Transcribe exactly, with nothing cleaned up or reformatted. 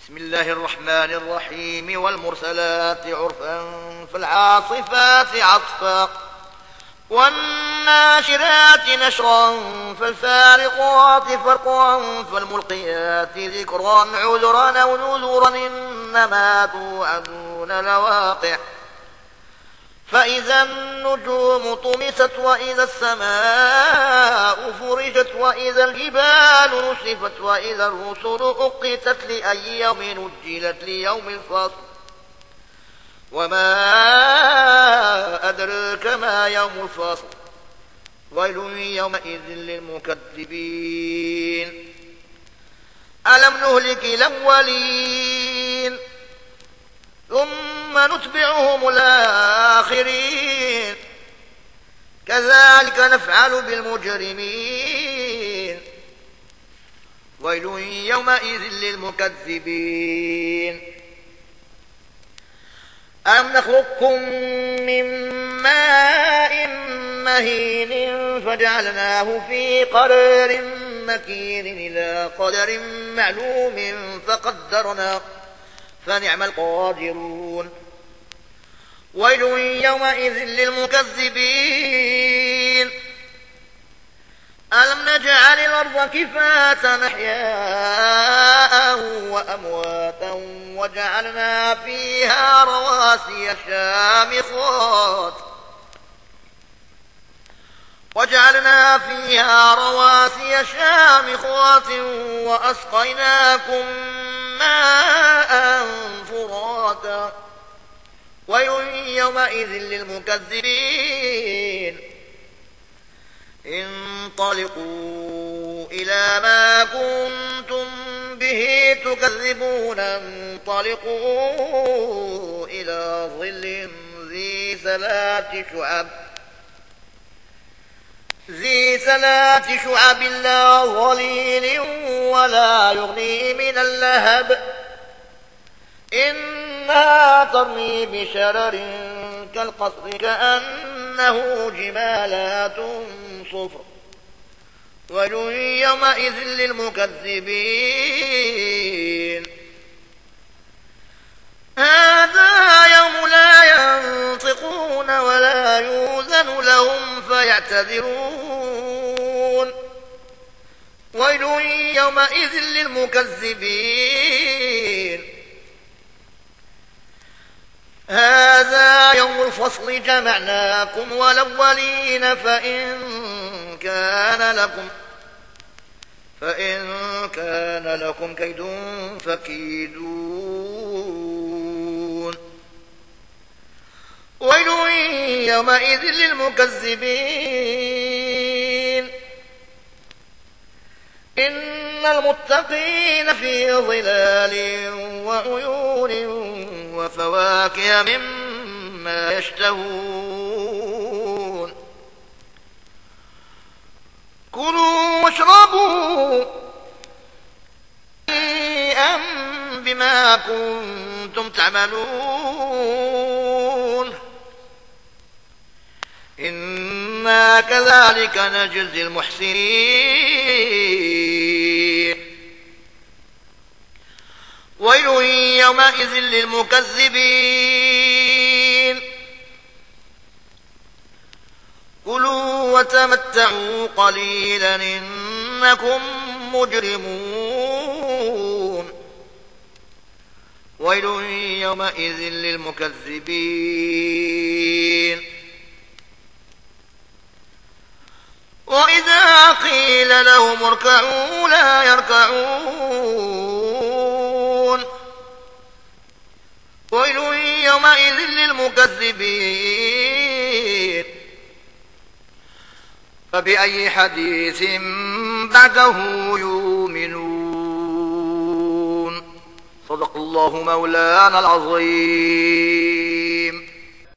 بسم الله الرحمن الرحيم والمرسلات عرفا فالعاصفات عصفا والناشرات نشرا فالفارقات فرقا فالملقيات ذكرا عذرا أو نذرا إنما توعدون لواقع فإذا النجوم طمست وإذا السماء فرجت وإذا الجبال نسفت وإذا الرسل أقتت لأي يوم نجلت ليوم الفصل وما أدراك ما يوم الفصل ويل يومئذ للمكذبين ألم نهلك الأولين ثم نتبعهم الآخرين كذلك نفعل بالمجرمين ويل يومئذ للمكذبين ألم نخلقكم من ماء مهين فجعلناه في قرار مكين إلى قدر معلوم فقدرنا فنعم القادرون ويل يومئذ للمكذبين ألم نجعل الأرض كفاة أحياء وأمواتا وجعلنا فيها رواسي شامخات وجعلنا فيها رواسي شامخات وأسقيناكم ماء فراتا ويل يومئذ للمكذبين انطلقوا إلى ما كنتم به تكذبون انطلقوا إلى ظل ذي ثلاث شعب ذي ثلاث شعب لا ظليل ولا يغني من اللهب إنها ترمي بشرر كالقصر كأنه جمالات صفر ويل يومئذ للمكذبين هذا يوم لا ينطقون ولا يؤذن لهم فيعتذرون ويل يومئذ للمكذبين هذا يوم الفصل جمعناكم والأولين فإن كان لكم فإن كان لكم كيد فكيدون ويل يومئذ للمكذبين إن المتقين في ظلال وعيون وفواكه مما يشتهون كلوا واشربوا هنيئا بما كنتم تعملون إنا كذلك نجزي المحسنين ويل يومئذ للمكذبين كلوا وتمتعوا قليلا إنكم مجرمون ويل يومئذ للمكذبين وإذا قيل لهم اركعوا لا يركعون ويل يومئذ للمكذبين فبأي حديث بعده يؤمنون صدق الله مولانا العظيم.